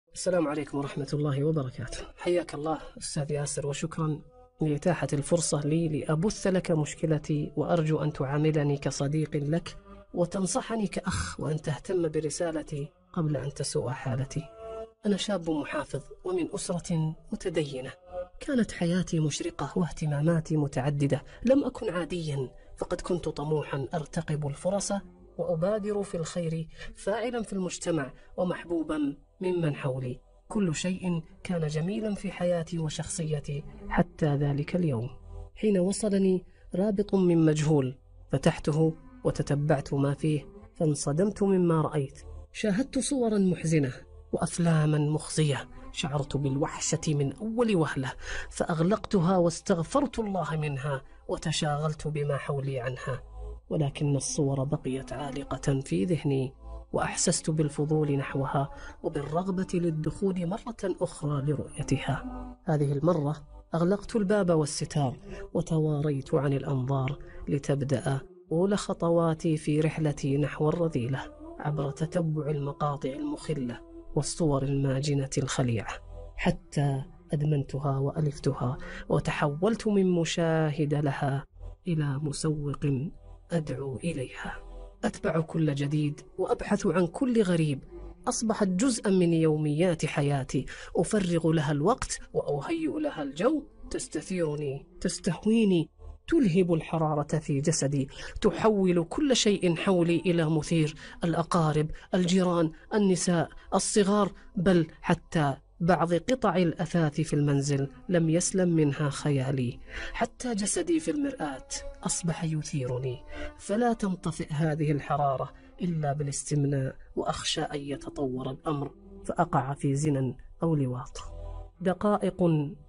السلام عليكم ورحمة الله وبركاته. حياك الله أستاذ ياسر، وشكرا لإتاحة الفرصة لي لأبث لك مشكلتي، وأرجو أن تعاملني كصديق لك وتنصحني كأخ، وأن تهتم برسالتي قبل أن تسوء حالتي. أنا شاب محافظ ومن أسرة متدينة، كانت حياتي مشرقة واهتماماتي متعددة. لم أكن عاديا، فقد كنت طموحا أرتقب الفرص وأبادر في الخير، فاعلا في المجتمع ومحبوبا ممن حولي. كل شيء كان جميلا في حياتي وشخصيتي حتى ذلك اليوم، حين وصلني رابط من مجهول، فتحته وتتبعت ما فيه، فانصدمت مما رأيت. شاهدت صورا محزنة وأفلاما مخزية، شعرت بالوحشة من أول وهلة، فأغلقتها واستغفرت الله منها وتشاغلت بما حولي عنها. ولكن الصور بقيت عالقة في ذهني، وأحسست بالفضول نحوها وبالرغبة للدخول مرة أخرى لرؤيتها. هذه المرة أغلقت الباب والستار وتواريت عن الأنظار، لتبدأ أولى خطواتي في رحلتي نحو الرذيلة، عبر تتبع المقاطع المخلة والصور الماجنة الخليعة، حتى أدمنتها وألفتها، وتحولت من مشاهد لها إلى مسوق أدعو إليها. أتبع كل جديد وأبحث عن كل غريب، أصبحت جزءا من يوميات حياتي، أفرغ لها الوقت وأهيئ لها الجو، تستثيرني، تستهويني، تلهب الحرارة في جسدي، تحول كل شيء حولي إلى مثير. الأقارب، الجيران، النساء، الصغار، بل حتى بعض قطع الأثاث في المنزل لم يسلم منها خيالي. حتى جسدي في المرآة أصبح يثيرني، فلا تنطفئ هذه الحرارة إلا بالاستمناء، وأخشى أن يتطور الأمر فأقع في زنا أو لواط. دقائق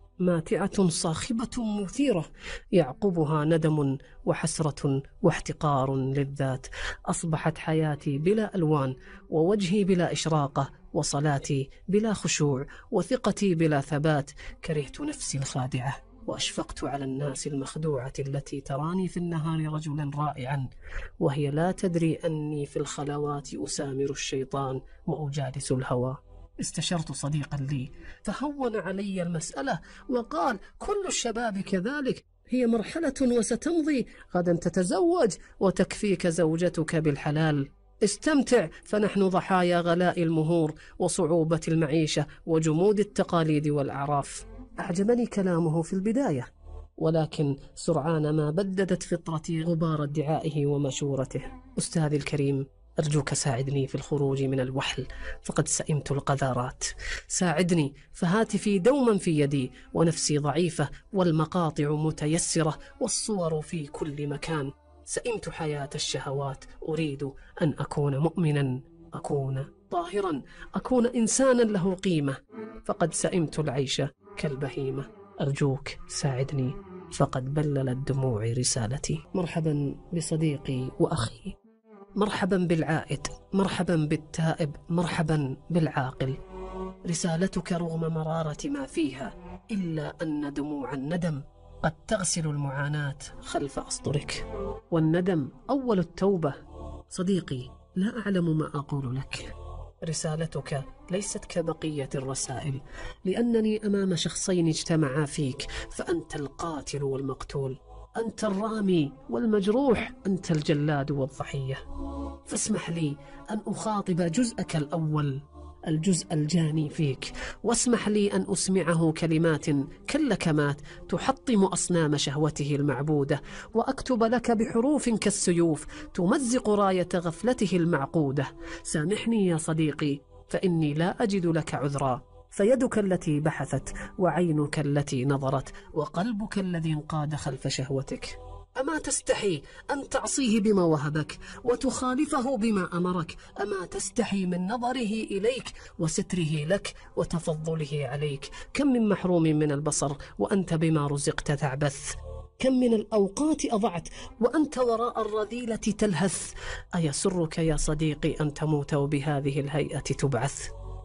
ماتعة صاخبة مثيرة، يعقبها ندم وحسرة واحتقار للذات. أصبحت حياتي بلا ألوان، ووجهي بلا إشراقة، وصلاتي بلا خشوع، وثقتي بلا ثبات. كرهت نفسي الخادعة، وأشفقت على الناس المخدوعة التي تراني في النهار رجلا رائعا، وهي لا تدري أني في الخلوات أسامر الشيطان وأجالس الهوى. استشرت صديقا لي فهون علي المسألة وقال: كل الشباب كذلك، هي مرحلة وستمضي، غدا تتزوج وتكفيك زوجتك بالحلال. استمتع، فنحن ضحايا غلاء المهور وصعوبة المعيشة وجمود التقاليد والأعراف. أعجبني كلامه في البداية، ولكن سرعان ما بددت فطرتي غبار ادعائه ومشورته. أستاذي الكريم، أرجوك ساعدني في الخروج من الوحل، فقد سئمت القذارات. ساعدني، فهاتفي دوما في يدي، ونفسي ضعيفة، والمقاطع متيسرة، والصور في كل مكان. سئمت حياة الشهوات، أريد أن أكون مؤمنا، أكون طاهرا، أكون إنسانا له قيمة، فقد سئمت العيش كالبهيمة. أرجوك ساعدني، فقد بللت دموع رسالتي. مرحبا بصديقي وأخي، مرحبا بالعائد، مرحبا بالتائب، مرحبا بالعاقل. رسالتك رغم مرارة ما فيها، إلا أن دموع الندم قد تغسل المعاناة خلف أسطرك، والندم أول التوبة. صديقي، لا أعلم ما أقول لك. رسالتك ليست كبقية الرسائل، لأنني أمام شخصين اجتمعا فيك، فأنت القاتل والمقتول، أنت الرامي والمجروح، أنت الجلاد والضحية. فاسمح لي أن أخاطب جزءك الأول، الجزء الجاني فيك، واسمح لي أن أسمعه كلمات كاللكمات تحطم أصنام شهوته المعبودة، وأكتب لك بحروف كالسيوف تمزق راية غفلته المعقودة. سامحني يا صديقي، فإني لا أجد لك عذرا، فيدك التي بحثت، وعينك التي نظرت، وقلبك الذي انقاد خلف شهوتك. أما تستحي أن تعصيه بما وهبك، وتخالفه بما أمرك؟ أما تستحي من نظره إليك وستره لك وتفضله عليك؟ كم من محروم من البصر وأنت بما رزقت تعبث، كم من الأوقات أضعت وأنت وراء الرذيلة تلهث. أيسرك يا صديقي أن تموت وبهذه الهيئة تبعث؟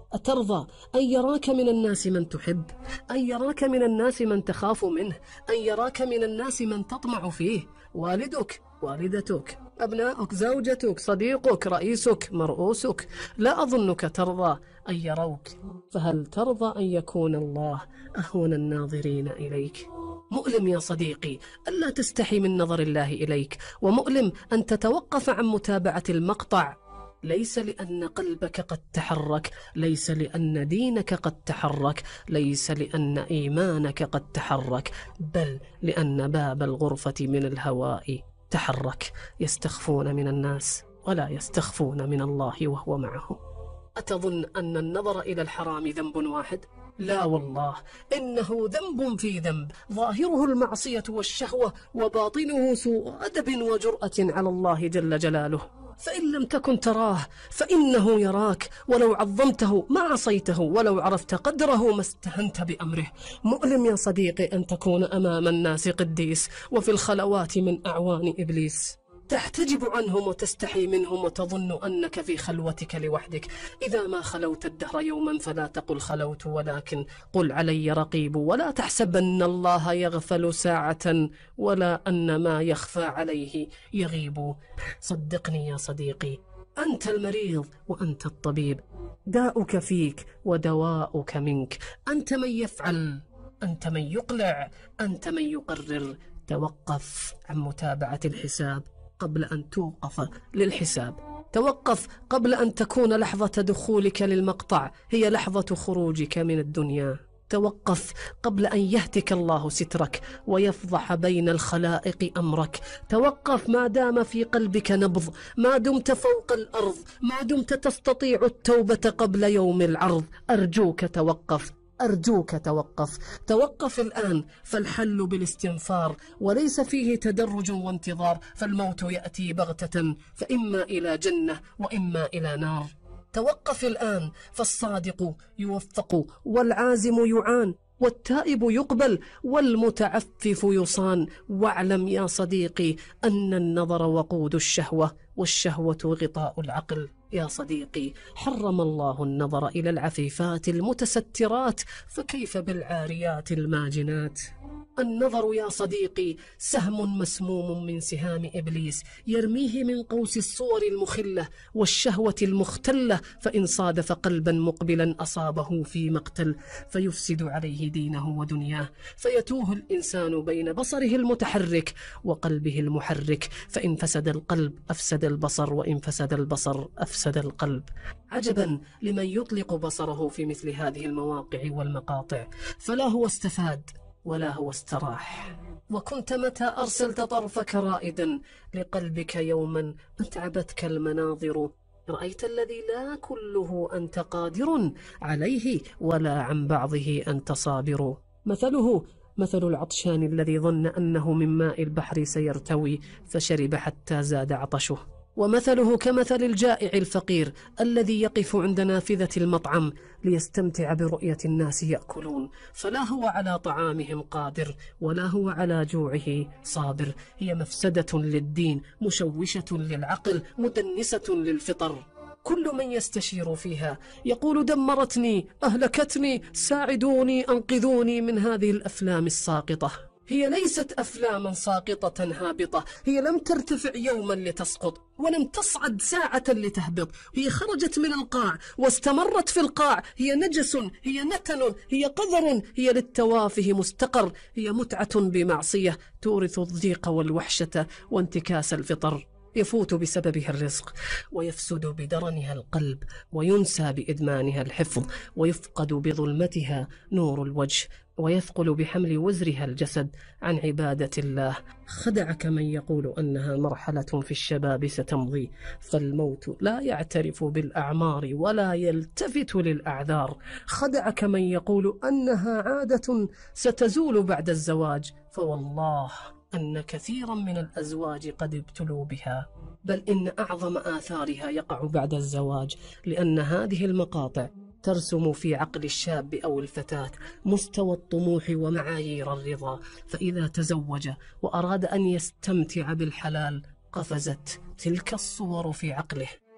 أترضى أن يراك من الناس من تحب، أن يراك من الناس من تخاف منه، أن يراك من الناس من تطمع فيه؟ والدك، والدتك، أبناؤك، زوجتك، صديقك، رئيسك، مرؤوسك، لا أظنك ترضى أن يروك. فهل ترضى أن يكون الله أهون الناظرين إليك؟ مؤلم يا صديقي ألا تستحي من نظر الله إليك، ومؤلم أن تتوقف عن متابعة المقطع، ليس لأن قلبك قد تحرك، ليس لأن دينك قد تحرك، ليس لأن إيمانك قد تحرك، بل لأن باب الغرفة من الهواء تحرك. يستخفون من الناس ولا يستخفون من الله وهو معهم. أتظن أن النظر إلى الحرام ذنب واحد؟ لا والله، إنه ذنب في ذنب، ظاهره المعصية والشهوة وباطنه سوء أدب وجرأة على الله جل جلاله. فإن لم تكن تراه فإنه يراك، ولو عظمته ما عصيته، ولو عرفت قدره ما استهنت بأمره. مؤلم يا صديقي أن تكون أمام الناس قديس، وفي الخلوات من أعوان إبليس تحتجب عنهم وتستحي منهم وتظن أنك في خلوتك لوحدك. إذا ما خلوت الدهر يوما فلا تقل خلوت، ولكن قل علي رقيب، ولا تحسبن الله يغفل ساعة، ولا أن ما يخفى عليه يغيب. صدقني يا صديقي، أنت المريض وأنت الطبيب، داؤك فيك ودواؤك منك. أنت من يفعل، أنت من يقلع، أنت من يقرر. توقف عن متابعة الحساب قبل أن توقف للحساب. توقف قبل أن تكون لحظة دخولك للمقطع هي لحظة خروجك من الدنيا. توقف قبل أن يهتك الله سترك ويفضح بين الخلائق أمرك. توقف ما دام في قلبك نبض، ما دمت فوق الأرض، ما دمت تستطيع التوبة قبل يوم العرض. أرجوك توقف، أرجوك توقف. توقف الآن، فالحل بالاستنفار، وليس فيه تدرج وانتظار، فالموت يأتي بغتة، فإما إلى جنة وإما إلى نار. توقف الآن، فالصادق يوفق والعازم يعان، والتائب يقبل والمتعفف يصان. واعلم يا صديقي أن النظر وقود الشهوة، والشهوة غطاء العقل. يا صديقي، حرم الله النظر إلى العفيفات المتسترات، فكيف بالعاريات الماجنات؟ النظر يا صديقي سهم مسموم من سهام إبليس، يرميه من قوس الصور المخلة والشهوة المختلة، فإن صادف قلبا مقبلا أصابه في مقتل، فيفسد عليه دينه ودنياه، فيتوه الإنسان بين بصره المتحرك وقلبه المحرك، فإن فسد القلب أفسد البصر، وإن فسد البصر أفسد القلب. عجبا لمن يطلق بصره في مثل هذه المواقع والمقاطع، فلا هو استفاد ولا هو استراح. وكنت متى أرسلت طرفك رائدا لقلبك يوما أتعبتك المناظر، رأيت الذي لا كله أنت قادر عليه، ولا عن بعضه أنت صابر. مثله مثل العطشان الذي ظن أنه من ماء البحر سيرتوي، فشرب حتى زاد عطشه. ومثله كمثل الجائع الفقير الذي يقف عند نافذة المطعم ليستمتع برؤية الناس يأكلون، فلا هو على طعامهم قادر ولا هو على جوعه صابر. هي مفسدة للدين، مشوشة للعقل، مدنسة للفطر. كل من يستشير فيها يقول دمرتني، أهلكتني، ساعدوني، أنقذوني من هذه الأفلام الساقطة. هي ليست أفلاما ساقطة هابطة، هي لم ترتفع يوما لتسقط، ولم تصعد ساعة لتهبط. هي خرجت من القاع واستمرت في القاع. هي نجس، هي نتن، هي قذر، هي للتوافه مستقر. هي متعة بمعصية تورث الضيق والوحشة وانتكاس الفطر. يفوت بسببها الرزق، ويفسد بدرنها القلب، وينسى بإدمانها الحفظ، ويفقد بظلمتها نور الوجه، ويثقل بحمل وزرها الجسد عن عبادة الله. خدعك من يقول أنها مرحلة في الشباب ستمضي، فالموت لا يعترف بالأعمار ولا يلتفت للأعذار. خدعك من يقول أنها عادة ستزول بعد الزواج، فوالله أن كثيرا من الأزواج قد ابتلوا بها، بل إن أعظم آثارها يقع بعد الزواج، لأن هذه المقاطع ترسم في عقل الشاب أو الفتاة مستوى الطموح ومعايير الرضا، فإذا تزوج وأراد أن يستمتع بالحلال قفزت تلك الصور في عقله.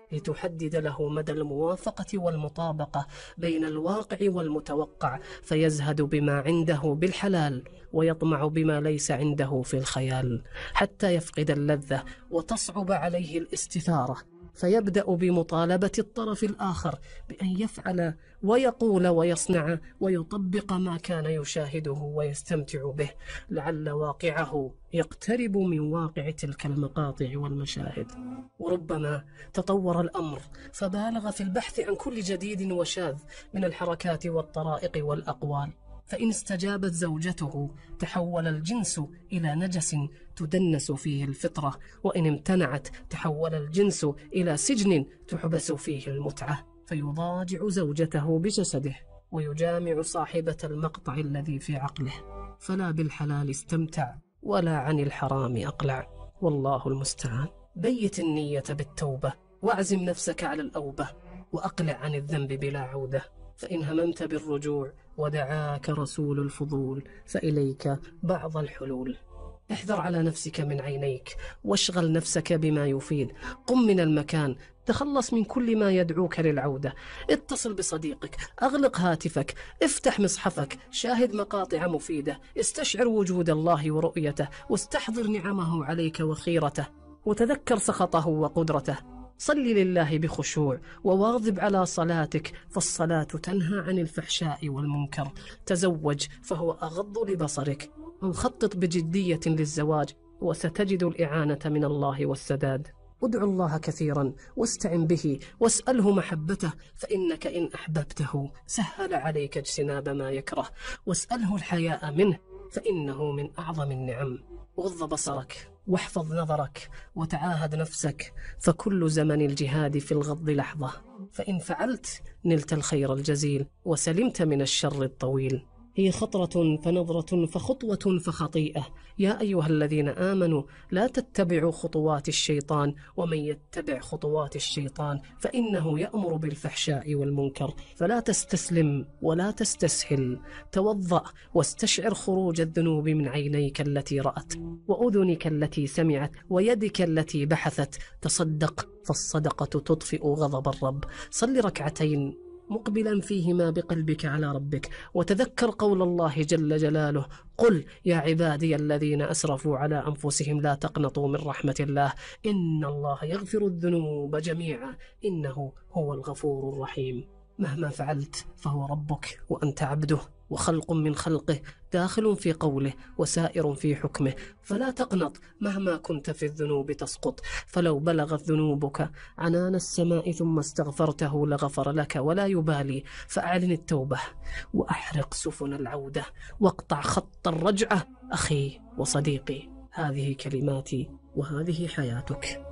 لتحدد له مدى الموافقة والمطابقة بين الواقع والمتوقع، فيزهد بما عنده بالحلال ويطمع بما ليس عنده في الخيال، حتى يفقد اللذة وتصعب عليه الاستثارة، فيبدأ بمطالبة الطرف الآخر بأن يفعل ويقول ويصنع ويطبق ما كان يشاهده ويستمتع به، لعل واقعه يقترب من واقع تلك المقاطع والمشاهد. وربما تطور الأمر فبالغ في البحث عن كل جديد وشاذ من الحركات والطرائق والأقوال، فإن استجابت زوجته تحول الجنس إلى نجس تدنس فيه الفطرة، وإن امتنعت تحول الجنس إلى سجن تحبس فيه المتعة، فيضاجع زوجته بجسده ويجامع صاحبة المقطع الذي في عقله. فلا بالحلال استمتع ولا عن الحرام أقلع، والله المستعان. بيت النية بالتوبة واعزم نفسك على الأوبة، وأقلع عن الذنب بلا عودة، فإن هممت بالرجوع ودعاك رسول الفضول فإليك بعض الحلول. احذر على نفسك من عينيك واشغل نفسك بما يفيد، قم من المكان، تخلص من كل ما يدعوك للعودة، اتصل بصديقك، أغلق هاتفك، افتح مصحفك، شاهد مقاطع مفيدة، استشعر وجود الله ورؤيته، واستحضر نعمه عليك وخيرته، وتذكر سخطه وقدرته. صل لله بخشوع وواظب على صلاتك، فالصلاة تنهى عن الفحشاء والمنكر. تزوج فهو أغض لبصرك، وخطط بجدية للزواج وستجد الإعانة من الله والسداد. ادعو الله كثيرا واستعن به واسأله محبته، فإنك إن أحببته سهل عليك اجتناب ما يكره، واسأله الحياء منه فإنه من أعظم النعم. غض بصرك واحفظ نظرك وتعاهد نفسك، فكل زمن الجهاد في الغض لحظة، فإن فعلت نلت الخير الجزيل وسلمت من الشر الطويل. هي خطرة فنظرة فخطوة فخطيئة. يا أيها الذين آمنوا لا تتبعوا خطوات الشيطان، ومن يتبع خطوات الشيطان فإنه يأمر بالفحشاء والمنكر. فلا تستسلم ولا تستسهل، توضأ واستشعر خروج الذنوب من عينيك التي رأت، وأذنك التي سمعت، ويدك التي بحثت. تصدق فالصدقة تطفئ غضب الرب. صل ركعتين مقبلا فيهما بقلبك على ربك، وتذكر قول الله جل جلاله: قل يا عبادي الذين أسرفوا على أنفسهم لا تقنطوا من رحمة الله إن الله يغفر الذنوب جميعا إنه هو الغفور الرحيم. مهما فعلت فهو ربك وأنت عبده، وخلق من خلقه، داخل في قوله وسائر في حكمه. فلا تقنط مهما كنت في الذنوب تسقط، فلو بلغت ذنوبك عنان السماء ثم استغفرته لغفر لك ولا يبالي. فأعلن التوبة وأحرق سفن العودة، واقطع خط الرجعة. أخي وصديقي، هذه كلماتي وهذه حياتك.